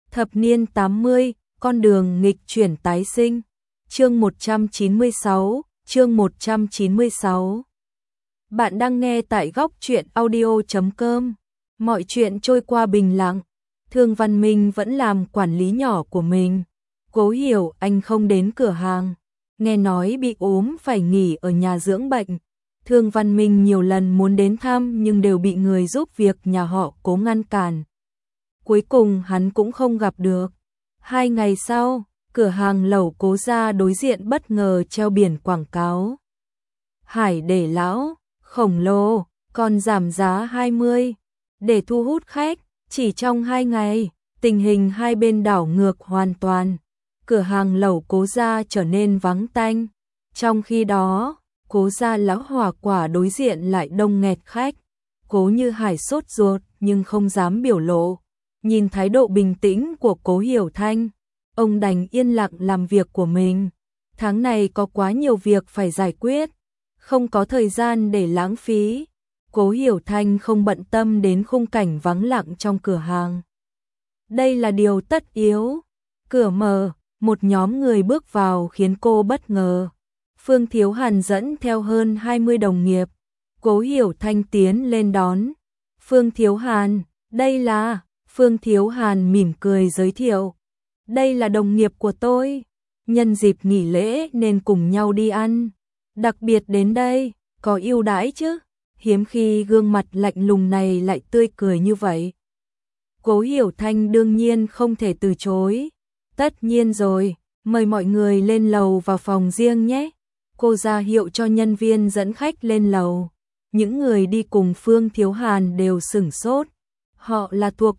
Thập niên 80, con đường nghịch chuyển tái sinh. Chương 196, chương 196. Bạn đang nghe tại góc truyện audio.com. Mọi chuyện trôi qua bình lặng. Thương Văn Minh vẫn làm quản lý nhỏ của mình. Cố hiểu anh không đến cửa hàng. Nghe nói bị ốm phải nghỉ ở nhà dưỡng bệnh. Thương Văn Minh nhiều lần muốn đến thăm nhưng đều bị người giúp việc nhà họ Cố ngăn cản. Cuối cùng hắn cũng không gặp được. 2 ngày sau, cửa hàng lẩu Cố gia đối diện bất ngờ treo biển quảng cáo. Hải để lão, khổng lồ, còn giảm giá 20. Để thu hút khách, chỉ trong 2 ngày, tình hình hai bên đảo ngược hoàn toàn. Cửa hàng lẩu Cố gia trở nên vắng tanh. Trong khi đó, Cố gia lão hòa quả đối diện lại đông nghẹt khách. Cố Như Hải sốt ruột nhưng không dám biểu lộ. Nhìn thái độ bình tĩnh của Cố Hiểu Thanh, ông đành yên lặng làm việc của mình. Tháng này có quá nhiều việc phải giải quyết, không có thời gian để lãng phí. Cố Hiểu Thanh không bận tâm đến khung cảnh vắng lặng trong cửa hàng. Đây là điều tất yếu. Cửa mở, một nhóm người bước vào khiến cô bất ngờ. Phương Thiếu Hàn dẫn theo hơn 20 đồng nghiệp. Cố Hiểu Thanh tiến lên đón. Phương Thiếu Hàn, đây là... Phương Thiếu Hàn mỉm cười giới thiệu. Đây là đồng nghiệp của tôi. Nhân dịp nghỉ lễ nên cùng nhau đi ăn. Đặc biệt đến đây, có ưu đãi chứ. Hiếm khi gương mặt lạnh lùng này lại tươi cười như vậy. Cố Hiểu Thanh đương nhiên không thể từ chối. Tất nhiên rồi, mời mọi người lên lầu vào phòng riêng nhé. Cô ra hiệu cho nhân viên dẫn khách lên lầu. Những người đi cùng Phương Thiếu Hàn đều sửng sốt. Họ là thuộc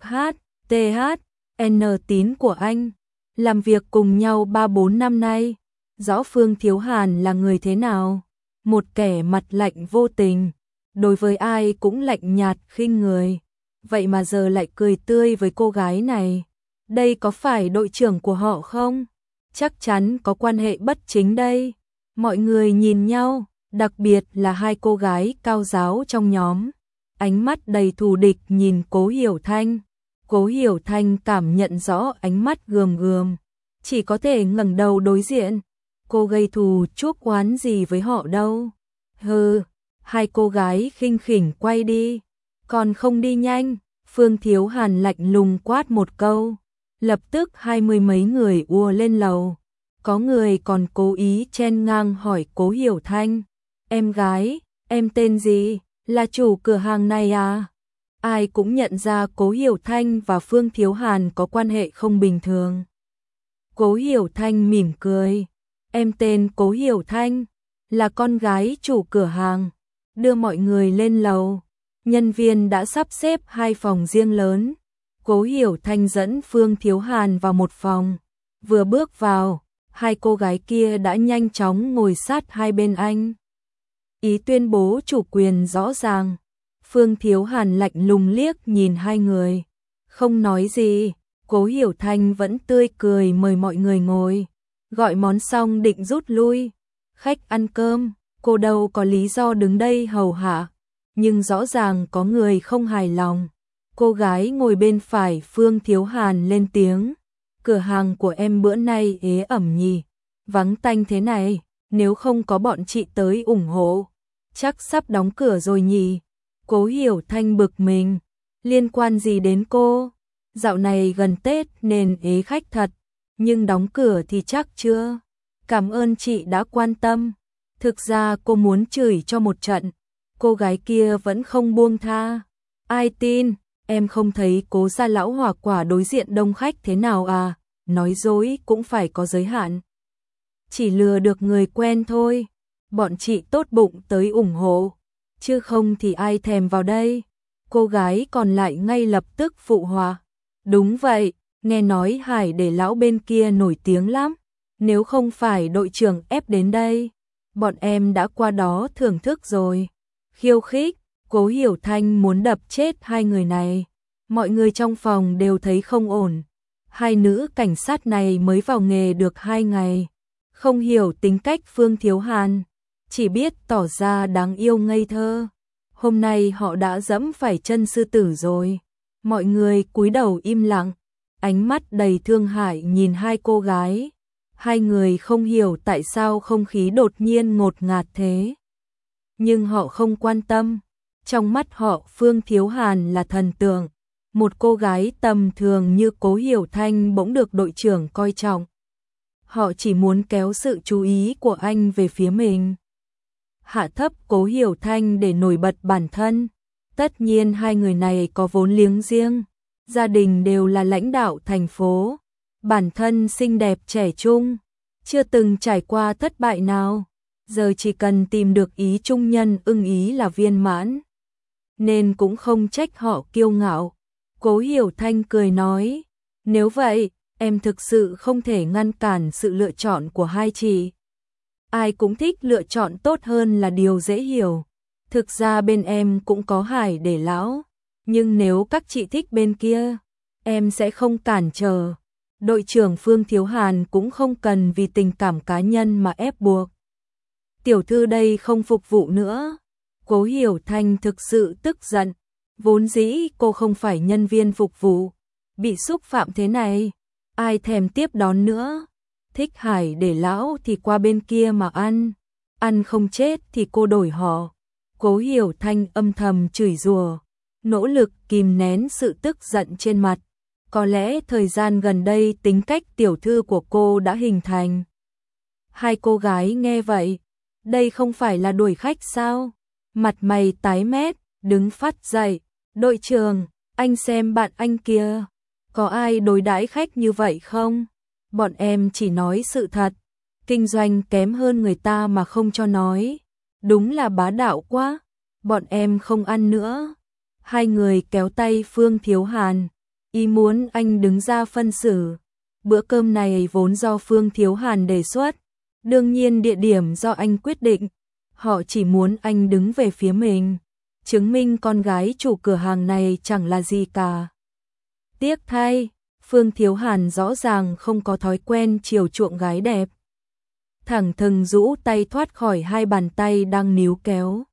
HTHN tín của anh, làm việc cùng nhau 3-4 năm nay. Rõ Phương Thiếu Hàn là người thế nào? Một kẻ mặt lạnh vô tình, đối với ai cũng lạnh nhạt khinh người. Vậy mà giờ lại cười tươi với cô gái này. Đây có phải đội trưởng của họ không? Chắc chắn có quan hệ bất chính đây. Mọi người nhìn nhau, đặc biệt là hai cô gái cao giáo trong nhóm. Ánh mắt đầy thù địch nhìn Cố Hiểu Thanh. Cố Hiểu Thanh cảm nhận rõ ánh mắt gườm gườm, chỉ có thể ngẩng đầu đối diện. Cô gây thù chuốc oán gì với họ đâu. Hừ, hai cô gái khinh khỉnh quay đi. Còn không đi nhanh, Phương Thiếu Hàn lạnh lùng quát một câu. Lập tức 20 mấy người ùa lên lầu. Có người còn cố ý chen ngang hỏi Cố Hiểu Thanh. Em gái, em tên gì? Là chủ cửa hàng này à? Ai cũng nhận ra Cố Hiểu Thanh và Phương Thiếu Hàn có quan hệ không bình thường. Cố Hiểu Thanh mỉm cười. Em tên Cố Hiểu Thanh, là con gái chủ cửa hàng. Đưa mọi người lên lầu. Nhân viên đã sắp xếp 2 phòng riêng lớn. Cố Hiểu Thanh dẫn Phương Thiếu Hàn vào một phòng. Vừa bước vào, hai cô gái kia đã nhanh chóng ngồi sát hai bên anh. Ý tuyên bố chủ quyền rõ ràng. Phương Thiếu Hàn lạnh lùng liếc nhìn hai người. Không nói gì, Cố Hiểu Thanh vẫn tươi cười mời mọi người ngồi. Gọi món xong định rút lui. Khách ăn cơm, cô đâu có lý do đứng đây hầu hạ. Nhưng rõ ràng có người không hài lòng. Cô gái ngồi bên phải Phương Thiếu Hàn lên tiếng. Cửa hàng của em bữa nay ế ẩm nhỉ. Vắng tanh thế này, nếu không có bọn chị tới ủng hộ, chắc sắp đóng cửa rồi nhỉ. Cố Hiểu Thanh bực mình. Liên quan gì đến cô? Dạo này gần Tết nên ế khách thật, nhưng đóng cửa thì chắc chưa. Cảm ơn chị đã quan tâm. Thực ra cô muốn chửi cho một trận. Cô gái kia vẫn không buông tha. Ai tin, em không thấy Cố gia lão hòa quả đối diện đông khách thế nào à? Nói dối cũng phải có giới hạn. Chỉ lừa được người quen thôi. Bọn chị tốt bụng tới ủng hộ, chứ không thì ai thèm vào đây. Cô gái còn lại ngay lập tức phụ họa. Đúng vậy, nghe nói Hải để lão bên kia nổi tiếng lắm. Nếu không phải đội trưởng ép đến đây, bọn em đã qua đó thưởng thức rồi. Khiêu khích, Cố Hiểu Thanh muốn đập chết hai người này. Mọi người trong phòng đều thấy không ổn. Hai nữ cảnh sát này mới vào nghề được 2 ngày. Không hiểu tính cách Phương Thiếu Hàn, chỉ biết tỏ ra đáng yêu ngây thơ. Hôm nay họ đã dẫm phải chân sư tử rồi. Mọi người cúi đầu im lặng. ánh mắt đầy thương hại nhìn hai cô gái. Hai người không hiểu tại sao không khí đột nhiên ngột ngạt thế. Nhưng họ không quan tâm. Trong mắt họ Phương Thiếu Hàn là thần tượng. Một cô gái tầm thường như Cố Hiểu Thanh bỗng được đội trưởng coi trọng. Họ chỉ muốn kéo sự chú ý của anh về phía mình. Hạ thấp Cố Hiểu Thanh để nổi bật bản thân. Tất nhiên hai người này có vốn liếng riêng. Gia đình đều là lãnh đạo thành phố. Bản thân xinh đẹp trẻ trung. Chưa từng trải qua thất bại nào. Giờ chỉ cần tìm được ý trung nhân ưng ý là viên mãn. Nên cũng không trách họ kiêu ngạo. Cố Hiểu Thanh cười nói. Nếu vậy, em thực sự không thể ngăn cản sự lựa chọn của hai chị. Ai cũng thích lựa chọn tốt hơn là điều dễ hiểu. Thực ra bên em cũng có Hải để lão. Nhưng nếu các chị thích bên kia, em sẽ không cản trở. Đội trưởng Phương Thiếu Hàn cũng không cần vì tình cảm cá nhân mà ép buộc. Tiểu thư đây không phục vụ nữa. Cố Hiểu Thanh thực sự tức giận. Vốn dĩ cô không phải nhân viên phục vụ. Bị xúc phạm thế này, ai thèm tiếp đón nữa. Thích Hải để lão thì qua bên kia mà ăn. Ăn không chết thì cô đổi họ. Cố Hiểu Thanh âm thầm chửi rủa, nỗ lực kìm nén sự tức giận trên mặt. Có lẽ thời gian gần đây tính cách tiểu thư của cô đã hình thành. Hai cô gái nghe vậy, đây không phải là đuổi khách sao? Mặt mày tái mét, đứng phát dậy. Đội trưởng, anh xem bạn anh kia. Có ai đối đãi khách như vậy không? Bọn em chỉ nói sự thật. Kinh doanh kém hơn người ta mà không cho nói. Đúng là bá đạo quá. Bọn em không ăn nữa. Hai người kéo tay Phương Thiếu Hàn. Ý muốn anh đứng ra phân xử. Bữa cơm này vốn do Phương Thiếu Hàn đề xuất. Đương nhiên địa điểm do anh quyết định. Họ chỉ muốn anh đứng về phía mình. Chứng minh con gái chủ cửa hàng này chẳng là gì cả. Tiếc thay, Phương Thiếu Hàn rõ ràng không có thói quen chiều chuộng gái đẹp. Thẳng thừng rũ tay thoát khỏi hai bàn tay đang níu kéo.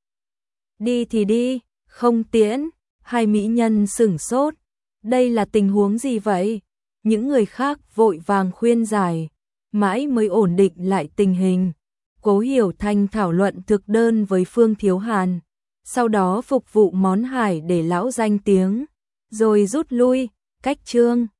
Đi thì đi, không tiễn. Hai mỹ nhân sửng sốt. Đây là tình huống gì vậy? Những người khác vội vàng khuyên giải, mãi mới ổn định lại tình hình. Cố Hiểu Thanh thảo luận thực đơn với Phương Thiếu Hàn, sau đó phục vụ món hải để lão danh tiếng, rồi rút lui, cách trương.